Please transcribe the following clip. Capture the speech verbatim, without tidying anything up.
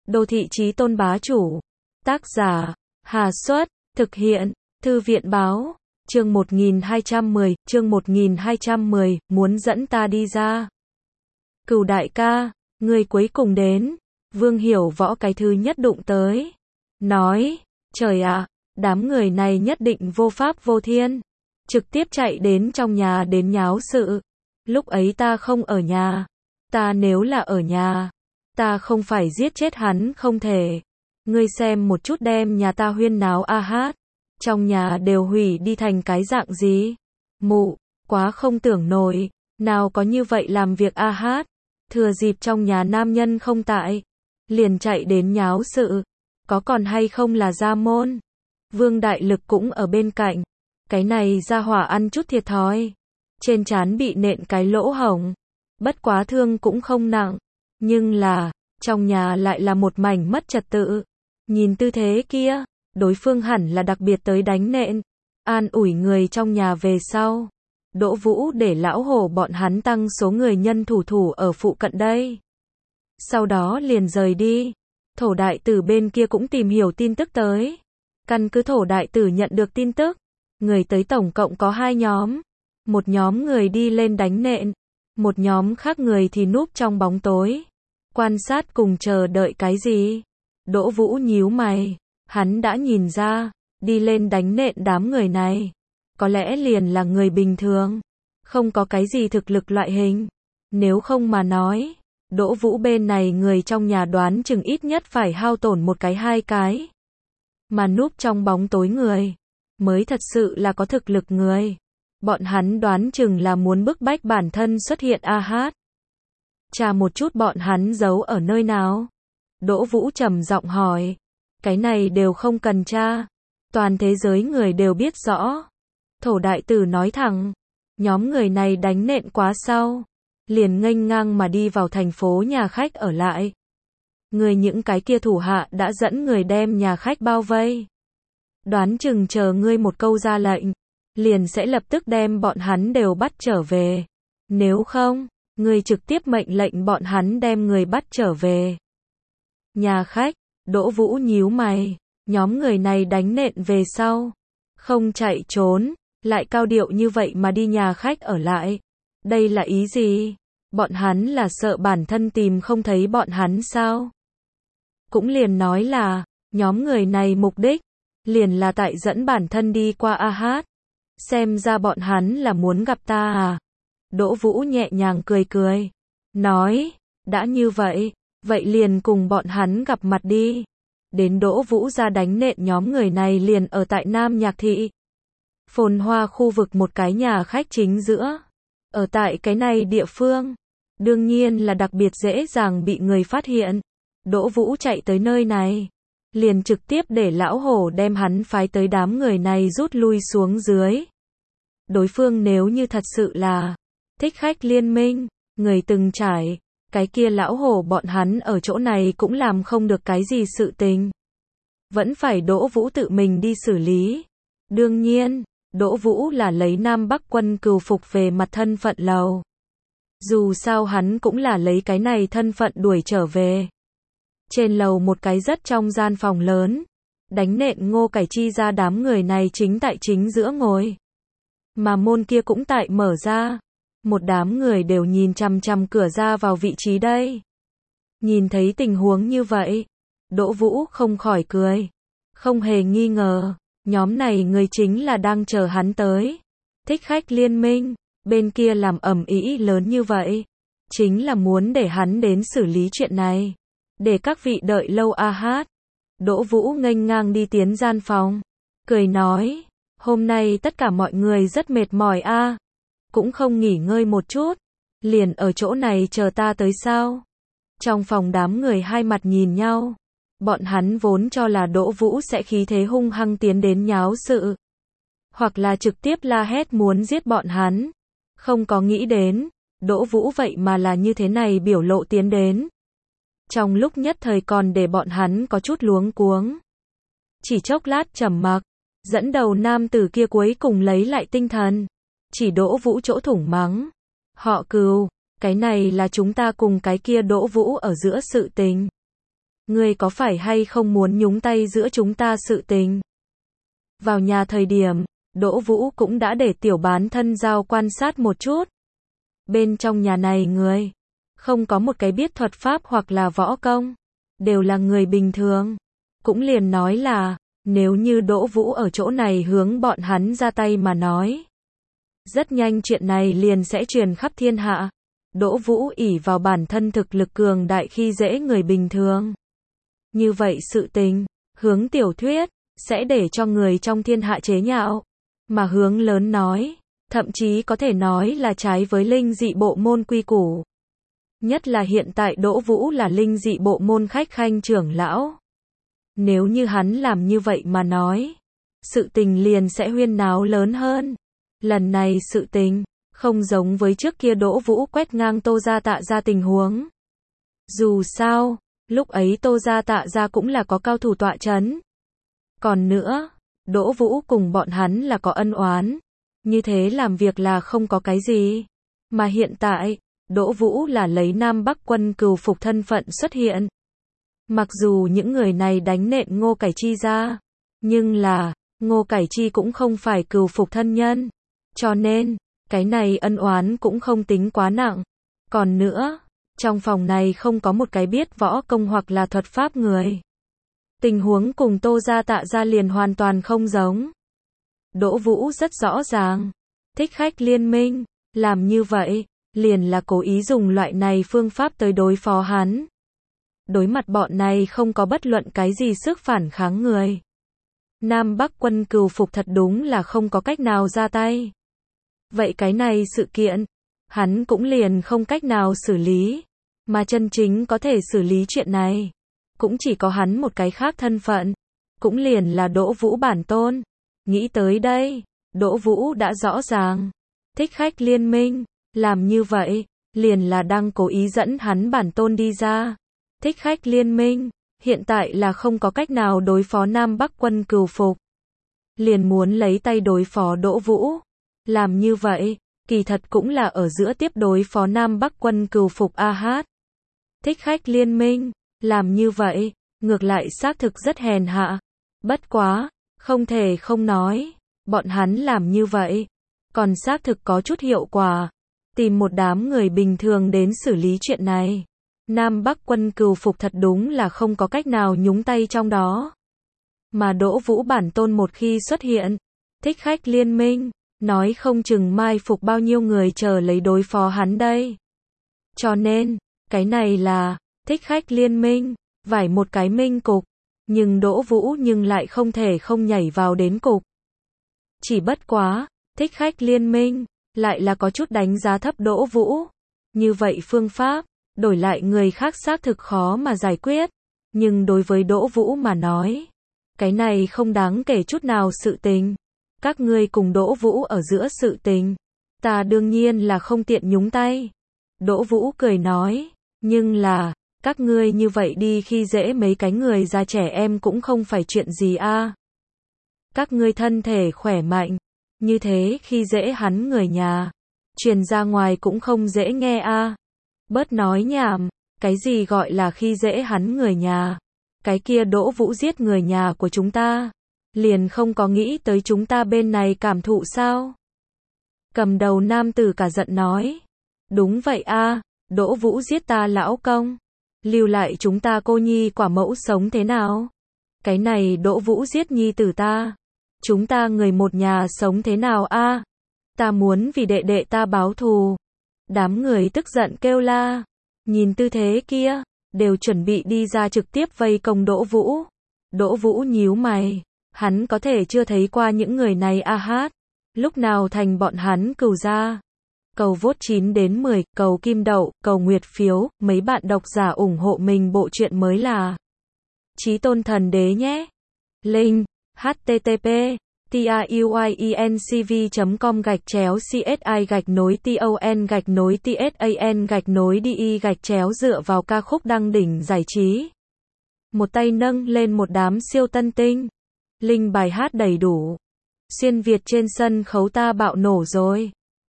Đô thị chí tôn bá chủ. Tác giả, Hà Xuất, thực hiện, Thư viện báo, chương một nghìn hai trăm mười, chương một nghìn hai trăm mười, muốn dẫn ta đi ra. Cửu đại ca, người cuối cùng đến, Vương Hiểu Võ cái thứ nhất đụng tới. Nói, trời ạ, đám người này nhất định vô pháp vô thiên. Trực tiếp chạy đến trong nhà đến nháo sự. Lúc ấy ta không ở nhà. Ta nếu là ở nhà, ta không phải giết chết hắn không thể. Ngươi xem một chút đem nhà ta huyên náo a hát. Trong nhà đều hủy đi thành cái dạng gì. Mụ, quá không tưởng nổi. Nào có như vậy làm việc a hát. Thừa dịp trong nhà nam nhân không tại. Liền chạy đến nháo sự. Có còn hay không là gia môn. Vương Đại Lực cũng ở bên cạnh. Cái này ra hỏa ăn chút thiệt thòi. Trên trán bị nện cái lỗ hổng. Bất quá thương cũng không nặng. Nhưng là, trong nhà lại là một mảnh mất trật tự. Nhìn tư thế kia, đối phương hẳn là đặc biệt tới đánh nện. An ủi người trong nhà về sau. Đỗ Vũ để lão hổ bọn hắn tăng số người nhân thủ thủ ở phụ cận đây. Sau đó liền rời đi. Thổ đại tử bên kia cũng tìm hiểu tin tức tới. Căn cứ thổ đại tử nhận được tin tức. Người tới tổng cộng có hai nhóm. Một nhóm người đi lên đánh nện. Một nhóm khác người thì núp trong bóng tối. Quan sát cùng chờ đợi cái gì? Đỗ Vũ nhíu mày. Hắn đã nhìn ra. Đi lên đánh nện đám người này. Có lẽ liền là người bình thường. Không có cái gì thực lực loại hình. Nếu không mà nói. Đỗ Vũ bên này người trong nhà đoán chừng ít nhất phải hao tổn một cái hai cái. Mà núp trong bóng tối người. Mới thật sự là có thực lực người. Bọn hắn đoán chừng là muốn bức bách bản thân xuất hiện a hát. Chà một chút bọn hắn giấu ở nơi nào? Đỗ Vũ trầm giọng hỏi. Cái này đều không cần tra. Toàn thế giới người đều biết rõ. Thổ đại tử nói thẳng. Nhóm người này đánh nện quá sau. Liền nghênh ngang mà đi vào thành phố nhà khách ở lại. Người những cái kia thủ hạ đã dẫn người đem nhà khách bao vây. Đoán chừng chờ ngươi một câu ra lệnh. Liền sẽ lập tức đem bọn hắn đều bắt trở về. Nếu không, ngươi trực tiếp mệnh lệnh bọn hắn đem người bắt trở về. Nhà khách, Đỗ Vũ nhíu mày. Nhóm người này đánh nện về sau. Không chạy trốn, lại cao điệu như vậy mà đi nhà khách ở lại. Đây là ý gì? Bọn hắn là sợ bản thân tìm không thấy bọn hắn sao? Cũng liền nói là, nhóm người này mục đích, liền là tại dẫn bản thân đi qua a hát. Xem ra bọn hắn là muốn gặp ta à? Đỗ Vũ nhẹ nhàng cười cười. Nói, đã như vậy, vậy liền cùng bọn hắn gặp mặt đi. Đến Đỗ Vũ ra đánh nện nhóm người này liền ở tại Nam Nhạc Thị. Phồn hoa khu vực một cái nhà khách chính giữa. Ở tại cái này địa phương. Đương nhiên là đặc biệt dễ dàng bị người phát hiện. Đỗ Vũ chạy tới nơi này. Liền trực tiếp để lão hổ đem hắn phái tới đám người này rút lui xuống dưới. Đối phương nếu như thật sự là thích khách liên minh, người từng trải, cái kia lão hổ bọn hắn ở chỗ này cũng làm không được cái gì sự tình. Vẫn phải Đỗ Vũ tự mình đi xử lý. Đương nhiên, Đỗ Vũ là lấy Nam Bắc quân cừu phục về mặt thân phận lầu. Dù sao hắn cũng là lấy cái này thân phận đuổi trở về. Trên lầu một cái rất trong gian phòng lớn. Đánh nện Ngô Cải Chi ra đám người này chính tại chính giữa ngồi. Mà môn kia cũng tại mở ra. Một đám người đều nhìn chằm chằm cửa ra vào vị trí đây. Nhìn thấy tình huống như vậy. Đỗ Vũ không khỏi cười. Không hề nghi ngờ. Nhóm này người chính là đang chờ hắn tới. Thích khách liên minh. Bên kia làm ầm ĩ lớn như vậy. Chính là muốn để hắn đến xử lý chuyện này. Để các vị đợi lâu a hát. Đỗ Vũ nghênh ngang đi tiến gian phòng. Cười nói. Hôm nay tất cả mọi người rất mệt mỏi a. Cũng không nghỉ ngơi một chút. Liền ở chỗ này chờ ta tới sao. Trong phòng đám người hai mặt nhìn nhau. Bọn hắn vốn cho là Đỗ Vũ sẽ khí thế hung hăng tiến đến nháo sự. Hoặc là trực tiếp la hét muốn giết bọn hắn. Không có nghĩ đến. Đỗ Vũ vậy mà là như thế này biểu lộ tiến đến. Trong lúc nhất thời còn để bọn hắn có chút luống cuống. Chỉ chốc lát trầm mặc. Dẫn đầu nam tử kia cuối cùng lấy lại tinh thần. Chỉ Đỗ Vũ chỗ thủng mắng. Họ Cừu, cái này là chúng ta cùng cái kia Đỗ Vũ ở giữa sự tình. ngươi có phải hay không muốn nhúng tay giữa chúng ta sự tình? Vào nhà thời điểm, Đỗ Vũ cũng đã để tiểu bán thân giao quan sát một chút. Bên trong nhà này người, không có một cái biết thuật pháp hoặc là võ công, đều là người bình thường. Cũng liền nói là, nếu như Đỗ Vũ ở chỗ này hướng bọn hắn ra tay mà nói, rất nhanh chuyện này liền sẽ truyền khắp thiên hạ. Đỗ Vũ ỷ vào bản thân thực lực cường đại khi dễ người bình thường. Như vậy sự tình, hướng tiểu thuyết, sẽ để cho người trong thiên hạ chế nhạo. Mà hướng lớn nói, thậm chí có thể nói là trái với linh dị bộ môn quy củ. Nhất là hiện tại Đỗ Vũ là linh dị bộ môn khách khanh trưởng lão. Nếu như hắn làm như vậy mà nói, sự tình liền sẽ huyên náo lớn hơn. Lần này sự tình, không giống với trước kia Đỗ Vũ quét ngang Tô Gia Tạ Gia tình huống. Dù sao, lúc ấy Tô Gia Tạ Gia cũng là có cao thủ tọa chấn. Còn nữa, Đỗ Vũ cùng bọn hắn là có ân oán. Như thế làm việc là không có cái gì. Mà hiện tại, Đỗ Vũ là lấy Nam Bắc quân cừu phục thân phận xuất hiện. Mặc dù những người này đánh nện Ngô Cải Chi ra, nhưng là, Ngô Cải Chi cũng không phải cừu phục thân nhân. Cho nên, cái này ân oán cũng không tính quá nặng. Còn nữa, trong phòng này không có một cái biết võ công hoặc là thuật pháp người. Tình huống cùng Tô Gia Tạ Gia liền hoàn toàn không giống. Đỗ Vũ rất rõ ràng, Thích Khách Liên Minh, làm như vậy, liền là cố ý dùng loại này phương pháp tới đối phó hắn. Đối mặt bọn này không có bất luận cái gì sức phản kháng người. Nam Bắc quân cừu phục thật đúng là không có cách nào ra tay. Vậy cái này sự kiện, hắn cũng liền không cách nào xử lý. Mà chân chính có thể xử lý chuyện này, cũng chỉ có hắn một cái khác thân phận. Cũng liền là Đỗ Vũ bản tôn. Nghĩ tới đây, Đỗ Vũ đã rõ ràng. Thích Khách Liên Minh, làm như vậy, liền là đang cố ý dẫn hắn bản tôn đi ra. Thích Khách Liên Minh, hiện tại là không có cách nào đối phó Nam Bắc quân cừu phục. Liền muốn lấy tay đối phó Đỗ Vũ. Làm như vậy, kỳ thật cũng là ở giữa tiếp đối phó Nam Bắc quân cừu phục a hát. Thích Khách Liên Minh, làm như vậy, ngược lại xác thực rất hèn hạ. Bất quá, không thể không nói, bọn hắn làm như vậy, còn xác thực có chút hiệu quả. Tìm một đám người bình thường đến xử lý chuyện này. Nam Bắc quân cừu phục thật đúng là không có cách nào nhúng tay trong đó. Mà Đỗ Vũ bản tôn một khi xuất hiện, Thích Khách Liên Minh, nói không chừng mai phục bao nhiêu người chờ lấy đối phó hắn đây. Cho nên, cái này là, Thích Khách Liên Minh, vải một cái minh cục, nhưng Đỗ Vũ nhưng lại không thể không nhảy vào đến cục. Chỉ bất quá, Thích Khách Liên Minh, lại là có chút đánh giá thấp Đỗ Vũ. Như vậy phương pháp, đổi lại người khác xác thực khó mà giải quyết. Nhưng đối với Đỗ Vũ mà nói, cái này không đáng kể chút nào sự tình. Các ngươi cùng Đỗ Vũ ở giữa sự tình, ta đương nhiên là không tiện nhúng tay. Đỗ Vũ cười nói, nhưng là, các ngươi như vậy đi khi dễ mấy cái người già trẻ em cũng không phải chuyện gì a. Các ngươi thân thể khỏe mạnh, như thế khi dễ hắn người nhà, truyền ra ngoài cũng không dễ nghe a. Bớt nói nhảm, cái gì gọi là khi dễ hắn người nhà? Cái kia Đỗ Vũ giết người nhà của chúng ta, liền không có nghĩ tới chúng ta bên này cảm thụ sao? Cầm đầu nam tử cả giận nói, đúng vậy a, Đỗ Vũ giết ta lão công, lưu lại chúng ta cô nhi quả mẫu sống thế nào? Cái này Đỗ Vũ giết nhi tử ta, chúng ta người một nhà sống thế nào a? Ta muốn vì đệ đệ ta báo thù. Đám người tức giận kêu la, nhìn tư thế kia, đều chuẩn bị đi ra trực tiếp vây công Đỗ Vũ. Đỗ Vũ nhíu mày, hắn có thể chưa thấy qua những người này a hát, lúc nào thành bọn hắn cừu gia. Cầu vote chín đến mười, cầu kim đậu, cầu nguyệt phiếu, mấy bạn độc giả ủng hộ mình bộ truyện mới là Chí Tôn Thần Đế nhé. Link http tuyencv chấm com gạch chéo csi gạch nối ton gạch nối tsan gạch nối đi gạch chéo dựa vào ca khúc đăng đỉnh giải trí. Một tay nâng lên một đám siêu tân tinh. Link bài hát đầy đủ. Xuyên Việt trên sân khấu ta bạo nổ rồi.